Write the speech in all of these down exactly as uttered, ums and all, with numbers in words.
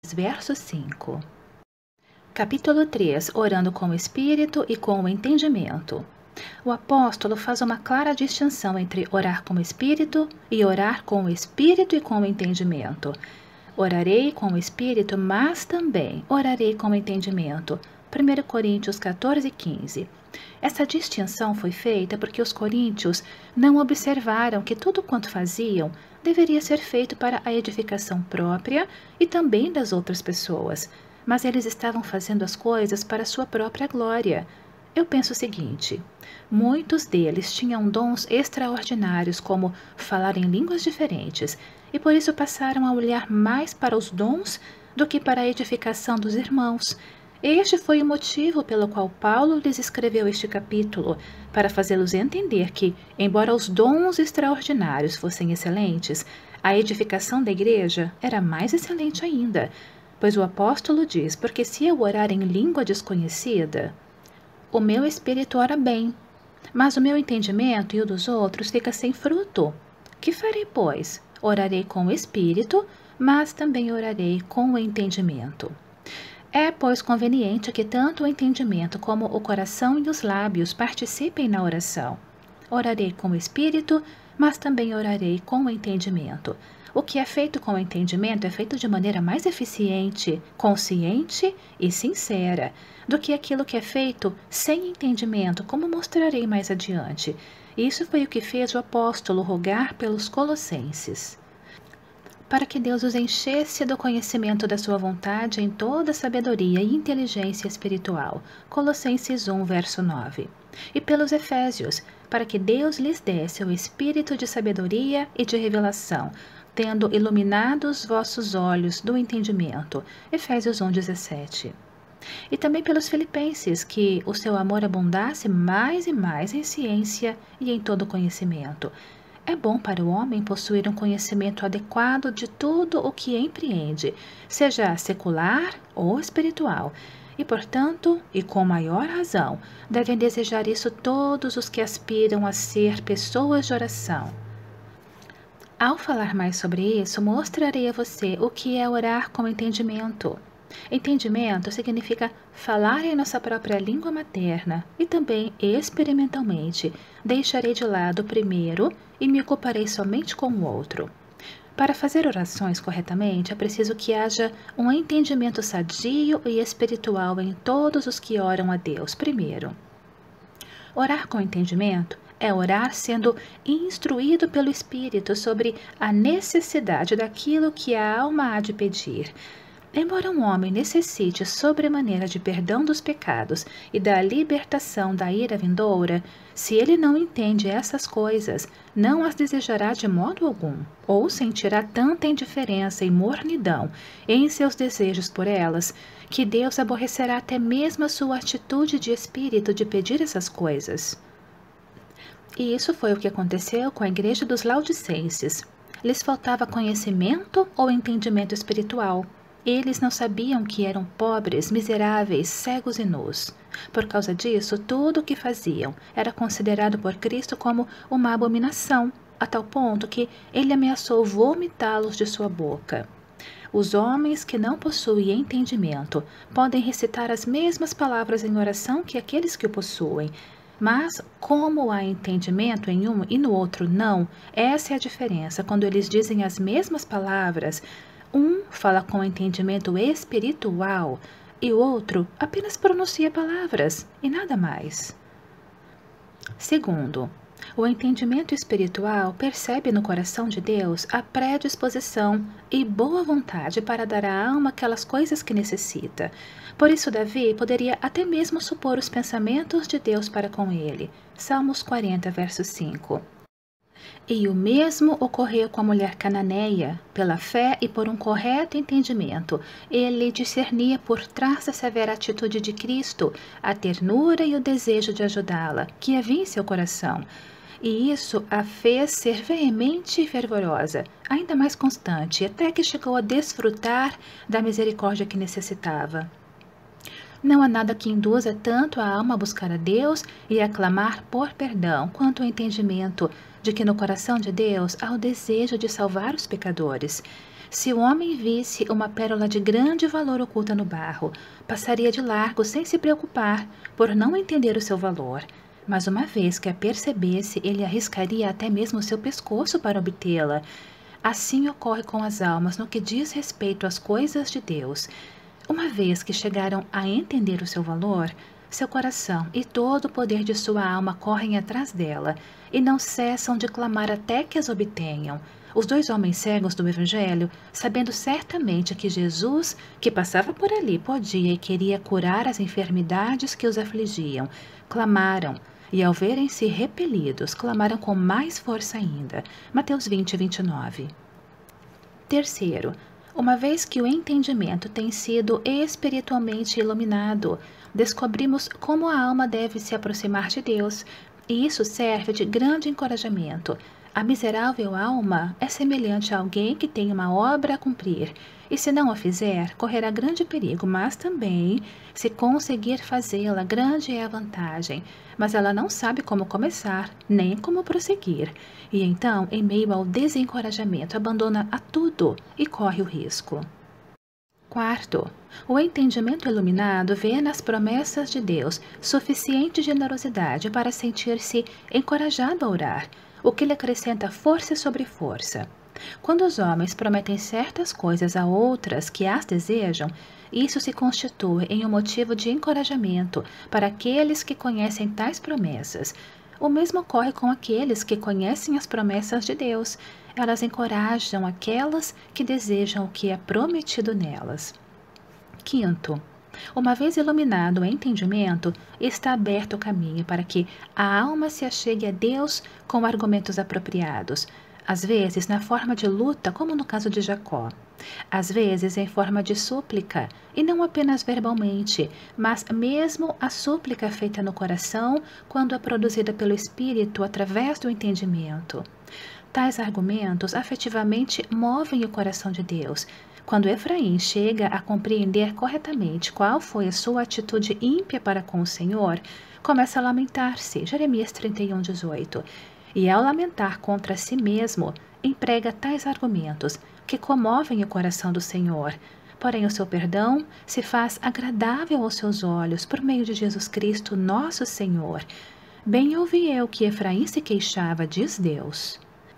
verso cinco. Capítulo três. Orando com o Espírito e com o entendimento. O apóstolo faz uma clara distinção entre orar com o Espírito e orar com o Espírito e com o entendimento. Orarei com o Espírito, mas também orarei com o entendimento. primeira Coríntios quatorze, quinze. Essa distinção foi feita porque os coríntios não observaram que tudo quanto faziam deveria ser feito para a edificação própria e também das outras pessoas, mas eles estavam fazendo as coisas para sua própria glória. Eu penso o seguinte: muitos deles tinham dons extraordinários, como falar em línguas diferentes, e por isso passaram a olhar mais para os dons do que para a edificação dos irmãos. Este foi o motivo pelo qual Paulo lhes escreveu este capítulo, para fazê-los entender que, embora os dons extraordinários fossem excelentes, a edificação da igreja era mais excelente ainda, pois o apóstolo diz: porque se eu orar em língua desconhecida, o meu espírito ora bem, mas o meu entendimento e o dos outros fica sem fruto. Que farei, pois? Orarei com o espírito, mas também orarei com o entendimento. É, pois, conveniente que tanto o entendimento como o coração e os lábios participem na oração. Orarei com o espírito, mas também orarei com o entendimento. O que é feito com o entendimento é feito de maneira mais eficiente, consciente e sincera do que aquilo que é feito sem entendimento, como mostrarei mais adiante. Isso foi o que fez o apóstolo rogar pelos colossenses, para que Deus os enchesse do conhecimento da sua vontade em toda sabedoria e inteligência espiritual. Colossenses um, verso nove. E pelos efésios, para que Deus lhes desse o espírito de sabedoria e de revelação, tendo iluminado os vossos olhos do entendimento. Efésios um, dezessete. E também pelos filipenses, que o seu amor abundasse mais e mais em ciência e em todo conhecimento. É bom para o homem possuir um conhecimento adequado de tudo o que empreende, seja secular ou espiritual, e, portanto, e com maior razão, devem desejar isso todos os que aspiram a ser pessoas de oração. Ao falar mais sobre isso, mostrarei a você o que é orar com entendimento. Entendimento significa falar em nossa própria língua materna e também, experimentalmente, deixarei de lado o primeiro e me ocuparei somente com o outro. Para fazer orações corretamente, é preciso que haja um entendimento sadio e espiritual em todos os que oram a Deus primeiro. Orar com entendimento é orar sendo instruído pelo Espírito sobre a necessidade daquilo que a alma há de pedir. Embora um homem necessite sobremaneira de perdão dos pecados e da libertação da ira vindoura, se ele não entende essas coisas, não as desejará de modo algum, ou sentirá tanta indiferença e mornidão em seus desejos por elas, que Deus aborrecerá até mesmo a sua atitude de espírito de pedir essas coisas. E isso foi o que aconteceu com a igreja dos Laodicenses. Lhes faltava conhecimento ou entendimento espiritual. Eles não sabiam que eram pobres, miseráveis, cegos e nus. Por causa disso, tudo o que faziam era considerado por Cristo como uma abominação, a tal ponto que ele ameaçou vomitá-los de sua boca. Os homens que não possuem entendimento podem recitar as mesmas palavras em oração que aqueles que o possuem, mas como há entendimento em um e no outro não, essa é a diferença. Quando eles dizem as mesmas palavras, um fala com entendimento espiritual e o outro apenas pronuncia palavras e nada mais. Segundo, o entendimento espiritual percebe no coração de Deus a predisposição e boa vontade para dar à alma aquelas coisas que necessita. Por isso Davi poderia até mesmo supor os pensamentos de Deus para com ele. Salmos quarenta, verso cinco. E o mesmo ocorreu com a mulher cananeia. Pela fé e por um correto entendimento, ele discernia por trás da severa atitude de Cristo a ternura e o desejo de ajudá-la, que havia em seu coração. E isso a fez ser veemente e fervorosa, ainda mais constante, até que chegou a desfrutar da misericórdia que necessitava. Não há nada que induza tanto a alma a buscar a Deus e a clamar por perdão, quanto o entendimento de que no coração de Deus há o desejo de salvar os pecadores. Se o homem visse uma pérola de grande valor oculta no barro, passaria de largo sem se preocupar, por não entender o seu valor. Mas uma vez que a percebesse, ele arriscaria até mesmo o seu pescoço para obtê-la. Assim ocorre com as almas no que diz respeito às coisas de Deus. Uma vez que chegaram a entender o seu valor, seu coração e todo o poder de sua alma correm atrás dela, e não cessam de clamar até que as obtenham. Os dois homens cegos do Evangelho, sabendo certamente que Jesus, que passava por ali, podia e queria curar as enfermidades que os afligiam, clamaram, e ao verem-se repelidos, clamaram com mais força ainda. Mateus vinte, vinte e nove. Terceiro, uma vez que o entendimento tem sido espiritualmente iluminado, descobrimos como a alma deve se aproximar de Deus, e isso serve de grande encorajamento. A miserável alma é semelhante a alguém que tem uma obra a cumprir, e se não a fizer, correrá grande perigo, mas também, se conseguir fazê-la, grande é a vantagem. Mas ela não sabe como começar, nem como prosseguir, e então, em meio ao desencorajamento, abandona a tudo e corre o risco. Quarto, o entendimento iluminado vê nas promessas de Deus suficiente generosidade para sentir-se encorajado a orar, o que lhe acrescenta força sobre força. Quando os homens prometem certas coisas a outras que as desejam, isso se constitui em um motivo de encorajamento para aqueles que conhecem tais promessas. O mesmo ocorre com aqueles que conhecem as promessas de Deus. Elas encorajam aquelas que desejam o que é prometido nelas. Quinto, uma vez iluminado o entendimento, está aberto o caminho para que a alma se achegue a Deus com argumentos apropriados, às vezes na forma de luta, como no caso de Jacó, às vezes em forma de súplica, e não apenas verbalmente, mas mesmo a súplica feita no coração, quando é produzida pelo Espírito através do entendimento. Tais argumentos afetivamente movem o coração de Deus. Quando Efraim chega a compreender corretamente qual foi a sua atitude ímpia para com o Senhor, começa a lamentar-se, Jeremias trinta e um, dezoito. E ao lamentar contra si mesmo, emprega tais argumentos que comovem o coração do Senhor. Porém, o seu perdão se faz agradável aos seus olhos por meio de Jesus Cristo, nosso Senhor. Bem ouvi eu que Efraim se queixava, diz Deus.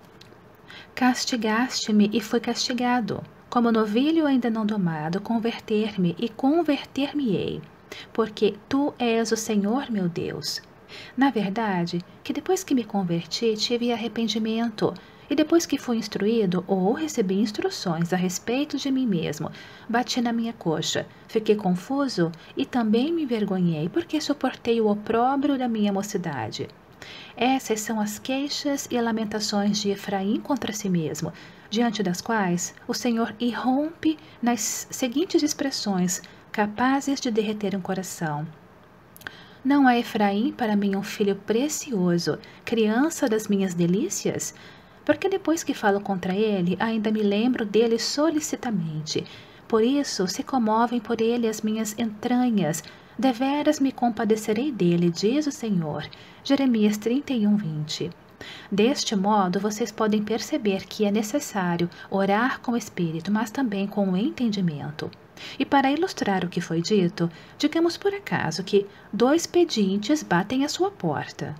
Castigaste-me e fui castigado. Como novilho ainda não domado, converter-me e converter-me-ei, porque tu és o Senhor meu Deus. Na verdade, que depois que me converti, tive arrependimento, e depois que fui instruído ou recebi instruções a respeito de mim mesmo, bati na minha coxa, fiquei confuso e também me envergonhei, porque suportei o opróbrio da minha mocidade. Essas são as queixas e lamentações de Efraim contra si mesmo, diante das quais o Senhor irrompe nas seguintes expressões, capazes de derreter um coração. Não é Efraim para mim um filho precioso, criança das minhas delícias? Porque depois que falo contra ele, ainda me lembro dele solicitamente. Por isso se comovem por ele as minhas entranhas. Deveras me compadecerei dele, diz o Senhor. Jeremias trinta e um, vinte. Deste modo, vocês podem perceber que é necessário orar com o Espírito, mas também com o entendimento. E para ilustrar o que foi dito, digamos por acaso que dois pedintes batem à sua porta.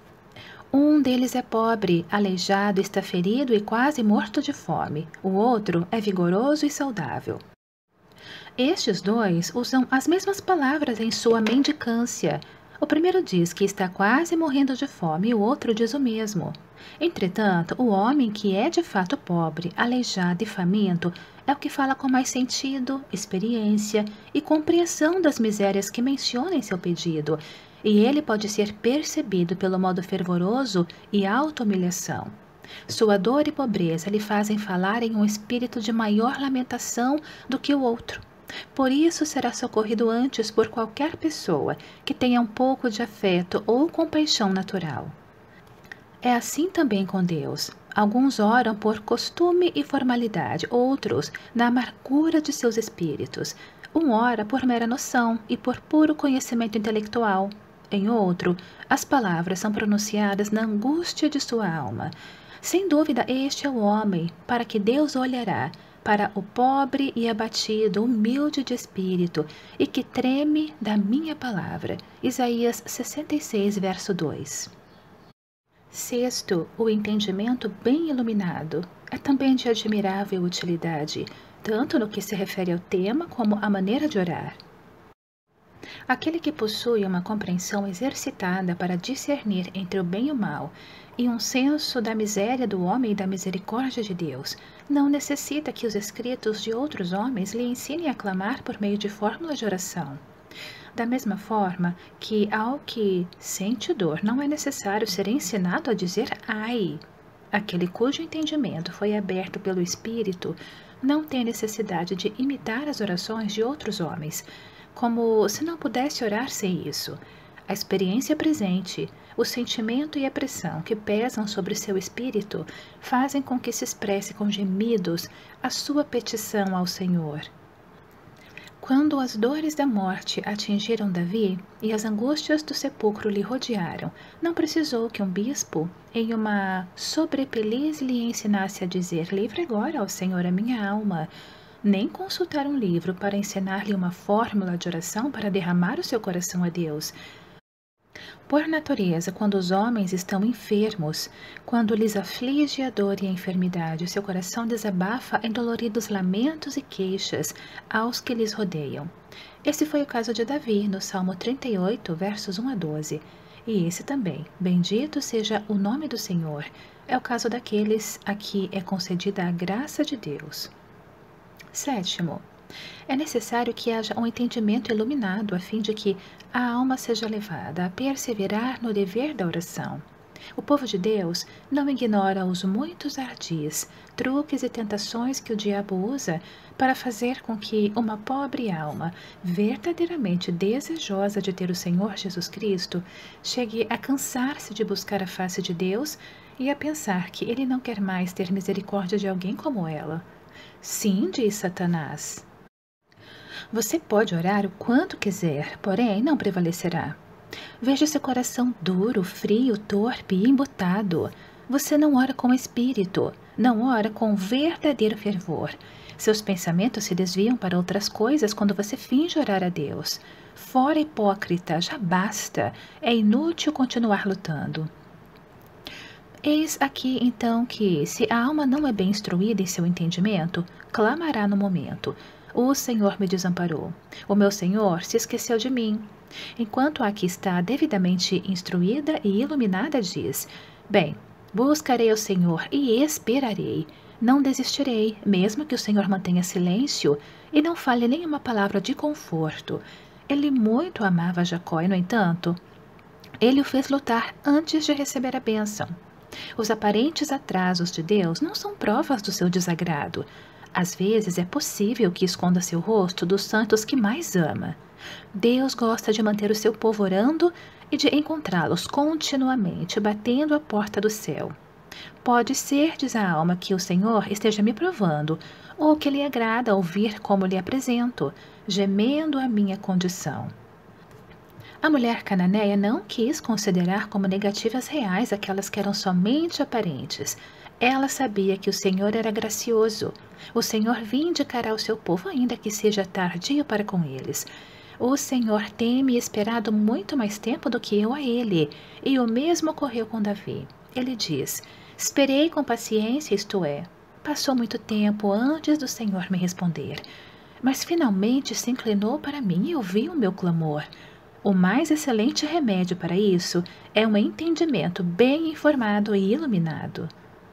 Um deles é pobre, aleijado, está ferido e quase morto de fome. O outro é vigoroso e saudável. Estes dois usam as mesmas palavras em sua mendicância. O primeiro diz que está quase morrendo de fome e o outro diz o mesmo. Entretanto, o homem que é de fato pobre, aleijado e faminto é o que fala com mais sentido, experiência e compreensão das misérias que menciona em seu pedido, e ele pode ser percebido pelo modo fervoroso e auto-humilhação. Sua dor e pobreza lhe fazem falar em um espírito de maior lamentação do que o outro. Por isso será socorrido antes por qualquer pessoa que tenha um pouco de afeto ou compaixão natural. É assim também com Deus. Alguns oram por costume e formalidade, outros na amargura de seus espíritos. Um ora por mera noção e por puro conhecimento intelectual. Em outro, as palavras são pronunciadas na angústia de sua alma. Sem dúvida, este é o homem para que Deus olhará, para o pobre e abatido, humilde de espírito, e que treme da minha palavra. Isaías sessenta e seis, verso dois. Sexto, o entendimento bem iluminado. É também de admirável utilidade, tanto no que se refere ao tema como à maneira de orar. Aquele que possui uma compreensão exercitada para discernir entre o bem e o mal, e um senso da miséria do homem e da misericórdia de Deus, não necessita que os escritos de outros homens lhe ensinem a clamar por meio de fórmulas de oração. Da mesma forma que ao que sente dor não é necessário ser ensinado a dizer ai. Aquele cujo entendimento foi aberto pelo Espírito não tem necessidade de imitar as orações de outros homens, como se não pudesse orar sem isso. A experiência presente, o sentimento e a pressão que pesam sobre seu espírito fazem com que se expresse com gemidos a sua petição ao Senhor. Quando as dores da morte atingiram Davi e as angústias do sepulcro lhe rodearam, não precisou que um bispo, em uma sobrepeliz, lhe ensinasse a dizer: livre agora ao Senhor a minha alma, nem consultar um livro para ensinar-lhe uma fórmula de oração para derramar o seu coração a Deus. Por natureza, quando os homens estão enfermos, quando lhes aflige a dor e a enfermidade, seu coração desabafa em doloridos lamentos e queixas aos que lhes rodeiam. Esse foi o caso de Davi, no Salmo trinta e oito, versos um a doze. E esse também, bendito seja o nome do Senhor, é o caso daqueles a que é concedida a graça de Deus. Sétimo, é necessário que haja um entendimento iluminado a fim de que a alma seja levada a perseverar no dever da oração. O povo de Deus não ignora os muitos ardis, truques e tentações que o diabo usa para fazer com que uma pobre alma, verdadeiramente desejosa de ter o Senhor Jesus Cristo, chegue a cansar-se de buscar a face de Deus e a pensar que ele não quer mais ter misericórdia de alguém como ela. Sim, diz Satanás. Você pode orar o quanto quiser, porém não prevalecerá. Veja seu coração duro, frio, torpe e embotado. Você não ora com espírito, não ora com verdadeiro fervor. Seus pensamentos se desviam para outras coisas quando você finge orar a Deus. Fora hipócrita, já basta. É inútil continuar lutando. Eis aqui, então, que, se a alma não é bem instruída em seu entendimento, clamará no momento: o Senhor me desamparou. O meu Senhor se esqueceu de mim. Enquanto a que está devidamente instruída e iluminada diz: bem, buscarei o Senhor e esperarei. Não desistirei, mesmo que o Senhor mantenha silêncio e não fale nenhuma palavra de conforto. Ele muito amava Jacó e, no entanto, ele o fez lutar antes de receber a bênção. Os aparentes atrasos de Deus não são provas do seu desagrado. Às vezes é possível que esconda seu rosto dos santos que mais ama. Deus gosta de manter o seu povo orando e de encontrá-los continuamente batendo à porta do céu. Pode ser, diz a alma, que o Senhor esteja me provando, ou que lhe agrada ouvir como lhe apresento, gemendo a minha condição. A mulher cananeia não quis considerar como negativas reais aquelas que eram somente aparentes. Ela sabia que o Senhor era gracioso. O Senhor vindicará o seu povo, ainda que seja tardio para com eles. O Senhor tem me esperado muito mais tempo do que eu a ele, e o mesmo ocorreu com Davi. Ele diz: esperei com paciência, isto é, passou muito tempo antes do Senhor me responder, mas finalmente se inclinou para mim e ouviu o meu clamor. O mais excelente remédio para isso é um entendimento bem informado e iluminado.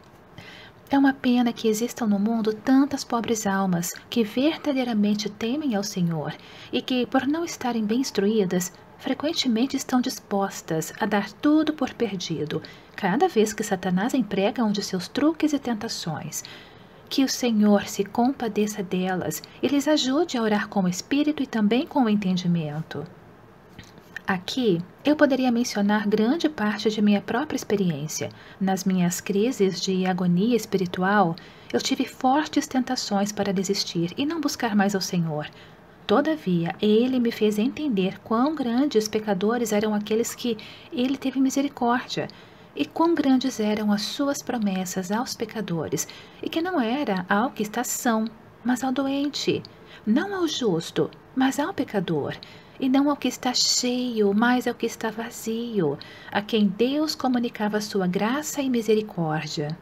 É uma pena que existam no mundo tantas pobres almas que verdadeiramente temem ao Senhor e que, por não estarem bem instruídas, frequentemente estão dispostas a dar tudo por perdido, cada vez que Satanás emprega um de seus truques e tentações. Que o Senhor se compadeça delas e lhes ajude a orar com o espírito e também com o entendimento. Aqui, eu poderia mencionar grande parte de minha própria experiência. Nas minhas crises de agonia espiritual, eu tive fortes tentações para desistir e não buscar mais ao Senhor. Todavia, Ele me fez entender quão grandes pecadores eram aqueles que Ele teve misericórdia, e quão grandes eram as suas promessas aos pecadores, e que não era ao que está são, mas ao doente, não ao justo, mas ao pecador, e não ao que está cheio, mas ao que está vazio, a quem Deus comunicava sua graça e misericórdia.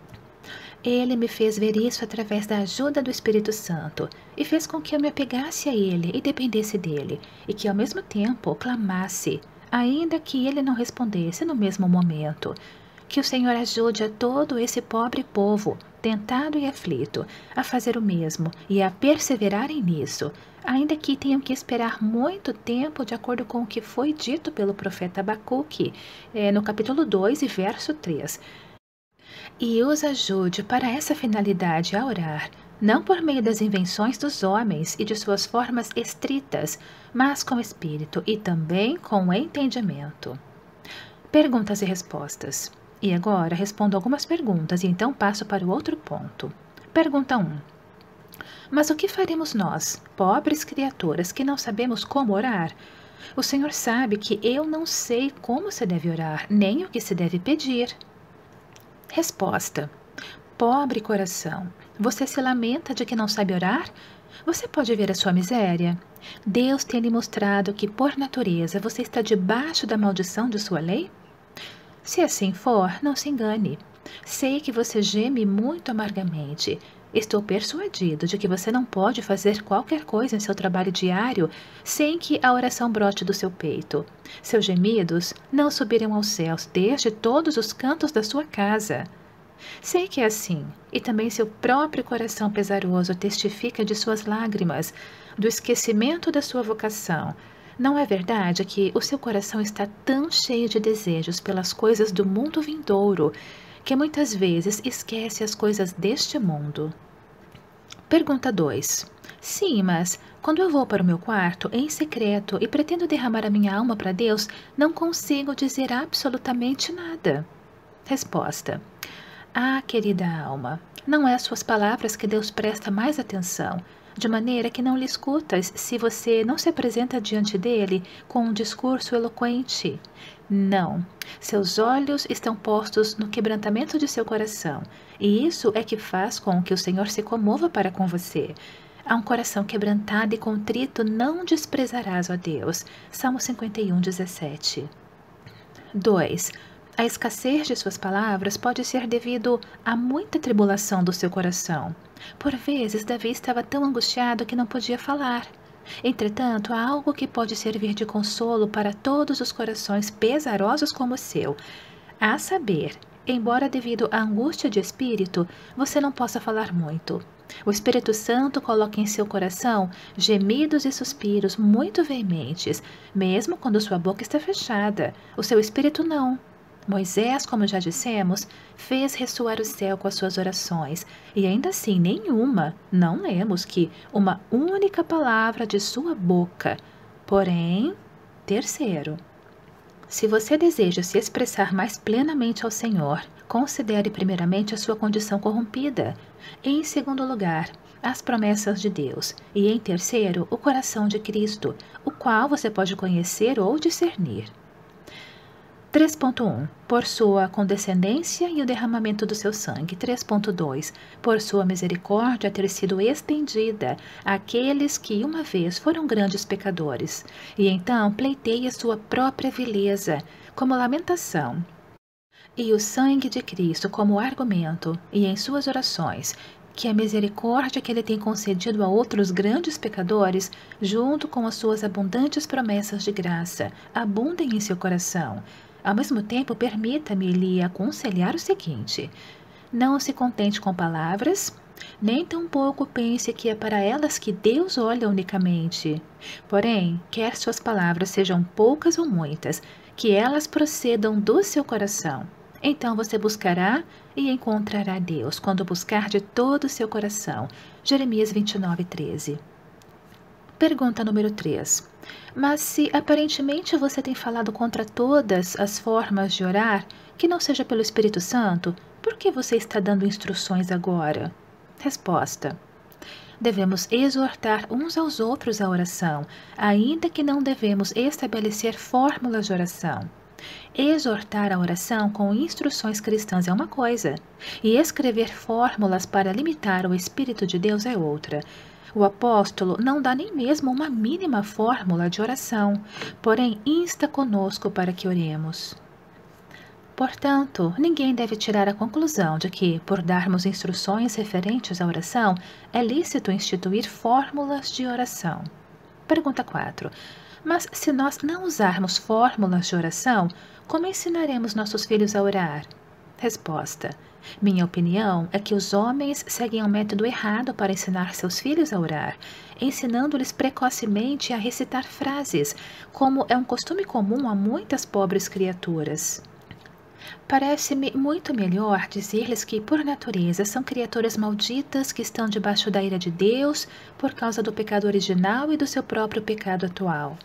Ele me fez ver isso através da ajuda do Espírito Santo e fez com que eu me apegasse a Ele e dependesse dele, e que ao mesmo tempo clamasse, ainda que Ele não respondesse no mesmo momento. Que o Senhor ajude a todo esse pobre povo, tentado e aflito, a fazer o mesmo e a perseverarem nisso, ainda que tenham que esperar muito tempo, de acordo com o que foi dito pelo profeta Abacuque, é, no capítulo dois e verso três. E os ajude para essa finalidade a orar, não por meio das invenções dos homens e de suas formas estritas, mas com espírito e também com entendimento. Perguntas e respostas. E agora respondo algumas perguntas e então passo para o outro ponto. Pergunta um. Mas o que faremos nós, pobres criaturas que não sabemos como orar? O Senhor sabe que eu não sei como se deve orar, nem o que se deve pedir. Resposta. Pobre coração, você se lamenta de que não sabe orar? Você pode ver a sua miséria? Deus tem lhe mostrado que, por natureza, você está debaixo da maldição de sua lei? Se assim for, não se engane. Sei que você geme muito amargamente. Estou persuadido de que você não pode fazer qualquer coisa em seu trabalho diário sem que a oração brote do seu peito. Seus gemidos não subirão aos céus desde todos os cantos da sua casa. Sei que é assim, e também seu próprio coração pesaroso testifica de suas lágrimas, do esquecimento da sua vocação. Não é verdade que o seu coração está tão cheio de desejos pelas coisas do mundo vindouro, que muitas vezes esquece as coisas deste mundo? Pergunta dois. Sim, mas quando eu vou para o meu quarto em secreto e pretendo derramar a minha alma para Deus, não consigo dizer absolutamente nada. Resposta. Ah, querida alma, não é às suas palavras que Deus presta mais atenção, de maneira que não lhe escutas se você não se apresenta diante dele com um discurso eloquente. Não, seus olhos estão postos no quebrantamento de seu coração, e isso é que faz com que o Senhor se comova para com você. A um coração quebrantado e contrito não desprezarás, ó Deus. Salmo cinquenta e um, dezessete. dois. A escassez de suas palavras pode ser devido a muita tribulação do seu coração. Por vezes, Davi estava tão angustiado que não podia falar. Entretanto, há algo que pode servir de consolo para todos os corações pesarosos como o seu. A saber, embora devido à angústia de espírito, você não possa falar muito. O Espírito Santo coloca em seu coração gemidos e suspiros muito veementes, mesmo quando sua boca está fechada. O seu espírito não. Moisés, como já dissemos, fez ressoar o céu com as suas orações, e ainda assim nenhuma, não lemos que uma única palavra de sua boca. Porém, terceiro, se você deseja se expressar mais plenamente ao Senhor, considere primeiramente a sua condição corrompida, em segundo lugar, as promessas de Deus, e em terceiro, o coração de Cristo, o qual você pode conhecer ou discernir. três ponto um. Por sua condescendência e o derramamento do seu sangue. três ponto dois. Por sua misericórdia ter sido estendida àqueles que uma vez foram grandes pecadores. E então pleiteie a sua própria vileza como lamentação. E o sangue de Cristo como argumento, e em suas orações, que a misericórdia que Ele tem concedido a outros grandes pecadores, junto com as suas abundantes promessas de graça, abundem em seu coração. Ao mesmo tempo, permita-me lhe aconselhar o seguinte: não se contente com palavras, nem tampouco pense que é para elas que Deus olha unicamente. Porém, quer suas palavras sejam poucas ou muitas, que elas procedam do seu coração. Então você buscará e encontrará Deus quando buscar de todo o seu coração. Jeremias vinte e nove, treze. Pergunta número três. Mas se aparentemente você tem falado contra todas as formas de orar, que não seja pelo Espírito Santo, por que você está dando instruções agora? Resposta. Devemos exortar uns aos outros à oração, ainda que não devemos estabelecer fórmulas de oração. Exortar a oração com instruções cristãs é uma coisa, e escrever fórmulas para limitar o Espírito de Deus é outra. O apóstolo não dá nem mesmo uma mínima fórmula de oração, porém insta conosco para que oremos. Portanto, ninguém deve tirar a conclusão de que, por darmos instruções referentes à oração, é lícito instituir fórmulas de oração. Pergunta quatro. Mas se nós não usarmos fórmulas de oração, como ensinaremos nossos filhos a orar? Resposta. Minha opinião é que os homens seguem um método errado para ensinar seus filhos a orar, ensinando-lhes precocemente a recitar frases, como é um costume comum a muitas pobres criaturas. Parece-me muito melhor dizer-lhes que, por natureza, são criaturas malditas que estão debaixo da ira de Deus por causa do pecado original e do seu próprio pecado atual.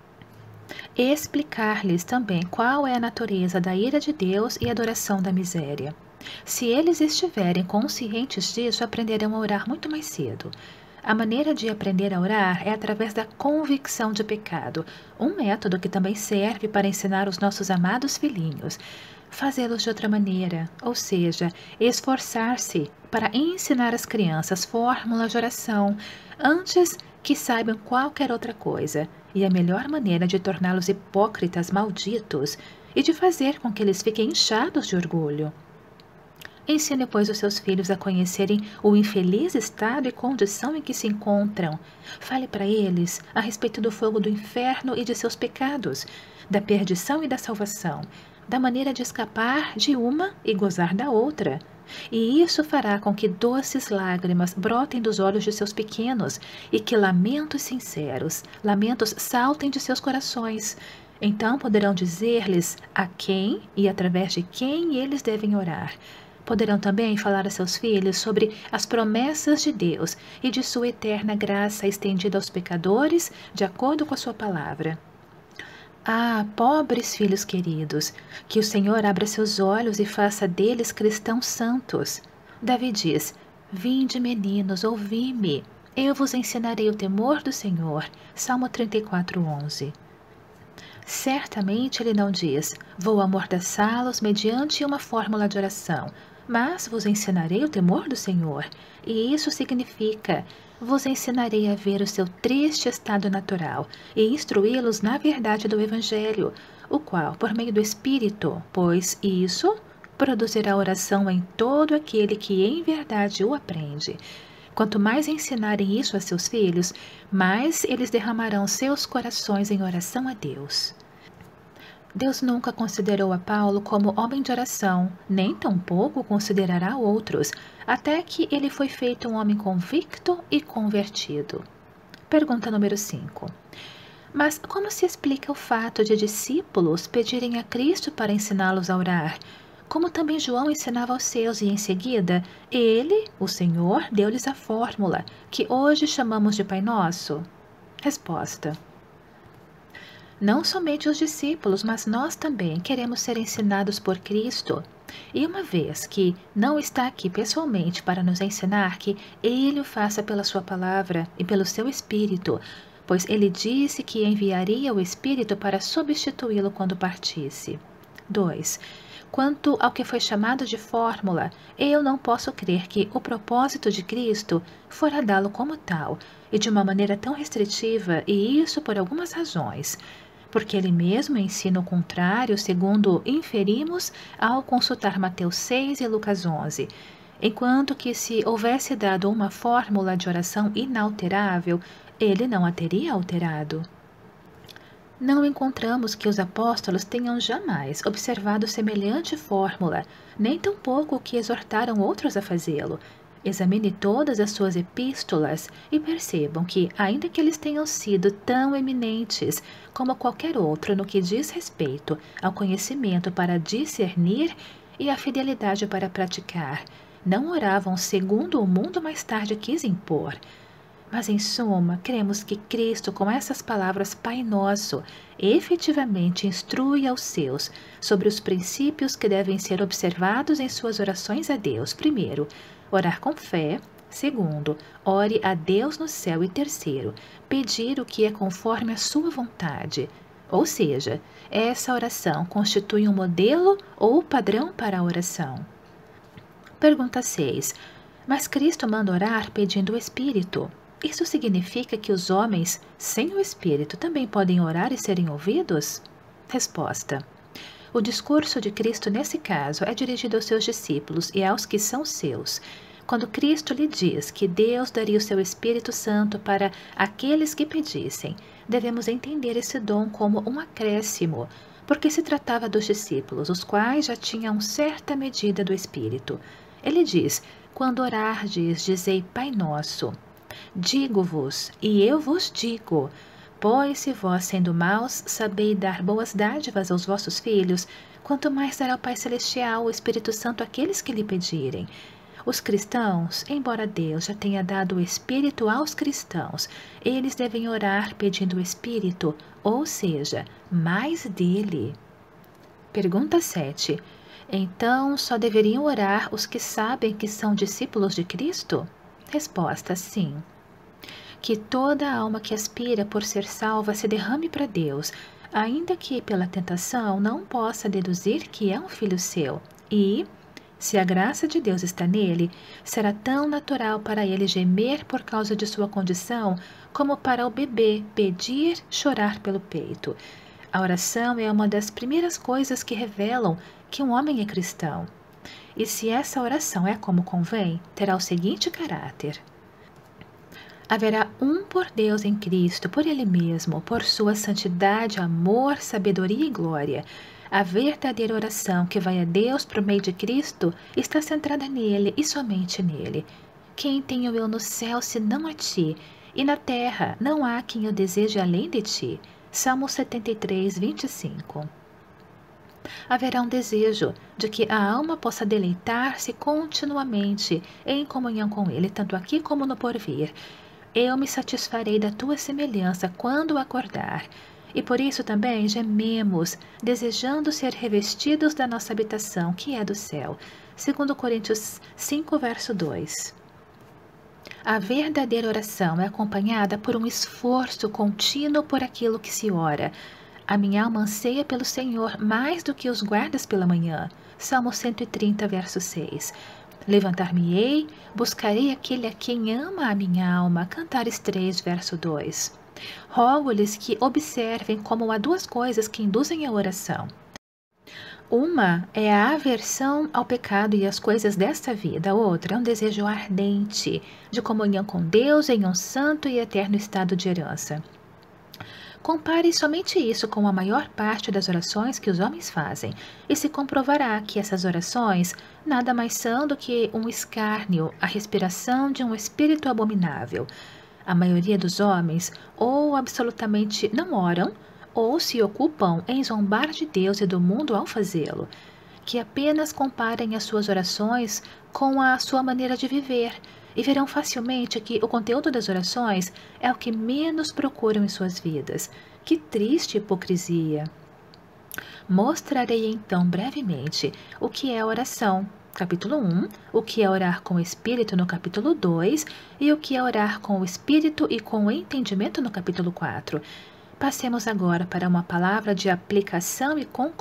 Explicar-lhes também qual é a natureza da ira de Deus e a adoração da miséria. Se eles estiverem conscientes disso, aprenderão a orar muito mais cedo. A maneira de aprender a orar é através da convicção de pecado, um método que também serve para ensinar os nossos amados filhinhos. Fazê-los de outra maneira, ou seja, esforçar-se para ensinar às crianças fórmulas de oração, antes que saibam qualquer outra coisa, e a melhor maneira de torná-los hipócritas malditos e de fazer com que eles fiquem inchados de orgulho. Ensine, pois, os seus filhos a conhecerem o infeliz estado e condição em que se encontram. Fale para eles a respeito do fogo do inferno e de seus pecados, da perdição e da salvação, da maneira de escapar de uma e gozar da outra. E isso fará com que doces lágrimas brotem dos olhos de seus pequenos e que lamentos sinceros, lamentos saltem de seus corações. Então poderão dizer-lhes a quem e através de quem eles devem orar. Poderão também falar a seus filhos sobre as promessas de Deus e de sua eterna graça estendida aos pecadores, de acordo com a sua palavra. Ah, pobres filhos queridos, que o Senhor abra seus olhos e faça deles cristãos santos. Davi diz, vinde meninos, ouvi-me, eu vos ensinarei o temor do Senhor. Salmo trinta e quatro, onze. Certamente ele não diz, vou amordaçá-los mediante uma fórmula de oração, mas vos ensinarei o temor do Senhor, e isso significa, vos ensinarei a ver o seu triste estado natural e instruí-los na verdade do Evangelho, o qual, por meio do Espírito, pois isso produzirá oração em todo aquele que em verdade o aprende. Quanto mais ensinarem isso a seus filhos, mais eles derramarão seus corações em oração a Deus. Deus nunca considerou a Paulo como homem de oração, nem tampouco considerará outros, até que ele foi feito um homem convicto e convertido. Pergunta número cinco. Mas como se explica o fato de discípulos pedirem a Cristo para ensiná-los a orar, como também João ensinava aos seus, e em seguida, ele, o Senhor, deu-lhes a fórmula, que hoje chamamos de Pai Nosso? Resposta. Não somente os discípulos, mas nós também queremos ser ensinados por Cristo. E uma vez que não está aqui pessoalmente para nos ensinar, que Ele o faça pela sua palavra e pelo seu Espírito, pois Ele disse que enviaria o Espírito para substituí-lo quando partisse. dois. Quanto ao que foi chamado de fórmula, eu não posso crer que o propósito de Cristo fora dá-lo como tal, e de uma maneira tão restritiva, e isso por algumas razões. Porque ele mesmo ensina o contrário, segundo inferimos ao consultar Mateus seis e Lucas onze, enquanto que se houvesse dado uma fórmula de oração inalterável, ele não a teria alterado. Não encontramos que os apóstolos tenham jamais observado semelhante fórmula, nem tampouco que exortaram outros a fazê-lo. Examine todas as suas epístolas e percebam que, ainda que eles tenham sido tão eminentes como qualquer outro no que diz respeito ao conhecimento para discernir e à fidelidade para praticar, não oravam segundo o mundo mais tarde quis impor. Mas, em suma, cremos que Cristo, com essas palavras Pai Nosso, efetivamente instrui aos seus sobre os princípios que devem ser observados em suas orações a Deus. Primeiro, orar com fé. Segundo, ore a Deus no céu. E terceiro, pedir o que é conforme a sua vontade. Ou seja, essa oração constitui um modelo ou padrão para a oração. Pergunta seis. Mas Cristo manda orar pedindo o Espírito. Isso significa que os homens, sem o Espírito, também podem orar e serem ouvidos? Resposta. O discurso de Cristo nesse caso é dirigido aos seus discípulos e aos que são seus. Quando Cristo lhe diz que Deus daria o seu Espírito Santo para aqueles que pedissem, devemos entender esse dom como um acréscimo, porque se tratava dos discípulos, os quais já tinham certa medida do Espírito. Ele diz, quando orardes, dizei Pai Nosso. Digo-vos, e eu vos digo, pois se vós, sendo maus, sabeis dar boas dádivas aos vossos filhos, quanto mais dará o Pai Celestial o Espírito Santo àqueles que lhe pedirem. Os cristãos, embora Deus já tenha dado o Espírito aos cristãos, eles devem orar pedindo o Espírito, ou seja, mais dele. Pergunta sete. Então, só deveriam orar os que sabem que são discípulos de Cristo? Resposta, sim. Que toda alma que aspira por ser salva se derrame para Deus, ainda que pela tentação não possa deduzir que é um filho seu, e, se a graça de Deus está nele, será tão natural para ele gemer por causa de sua condição, como para o bebê pedir, chorar pelo peito. A oração é uma das primeiras coisas que revelam que um homem é cristão. E se essa oração é como convém, terá o seguinte caráter. Haverá um por Deus em Cristo, por Ele mesmo, por sua santidade, amor, sabedoria e glória. A verdadeira oração que vai a Deus por meio de Cristo está centrada nele e somente nele. Quem tenho eu no céu senão a ti? E na terra não há quem eu deseje além de ti. Salmo setenta e três, vinte e cinco. Haverá um desejo de que a alma possa deleitar-se continuamente em comunhão com Ele, tanto aqui como no porvir. Eu me satisfarei da tua semelhança quando acordar. E por isso também gememos, desejando ser revestidos da nossa habitação, que é do céu. Segundo Coríntios cinco, verso dois. A verdadeira oração é acompanhada por um esforço contínuo por aquilo que se ora. A minha alma anseia pelo Senhor mais do que os guardas pela manhã. Salmo cento e trinta, verso seis. Levantar-me-ei, buscarei aquele a quem ama a minha alma. Cantares três, verso dois. Rogo-lhes que observem como há duas coisas que induzem a oração. Uma é a aversão ao pecado e às coisas desta vida. A outra é um desejo ardente de comunhão com Deus em um santo e eterno estado de herança. Compare somente isso com a maior parte das orações que os homens fazem, e se comprovará que essas orações nada mais são do que um escárnio, a respiração de um espírito abominável. A maioria dos homens ou absolutamente não oram, ou se ocupam em zombar de Deus e do mundo ao fazê-lo. Que apenas comparem as suas orações com a sua maneira de viver, e verão facilmente que o conteúdo das orações é o que menos procuram em suas vidas. Que triste hipocrisia! Mostrarei então brevemente o que é oração, capítulo um, o que é orar com o Espírito no capítulo dois e o que é orar com o Espírito e com o entendimento no capítulo quatro. Passemos agora para uma palavra de aplicação e conclusão.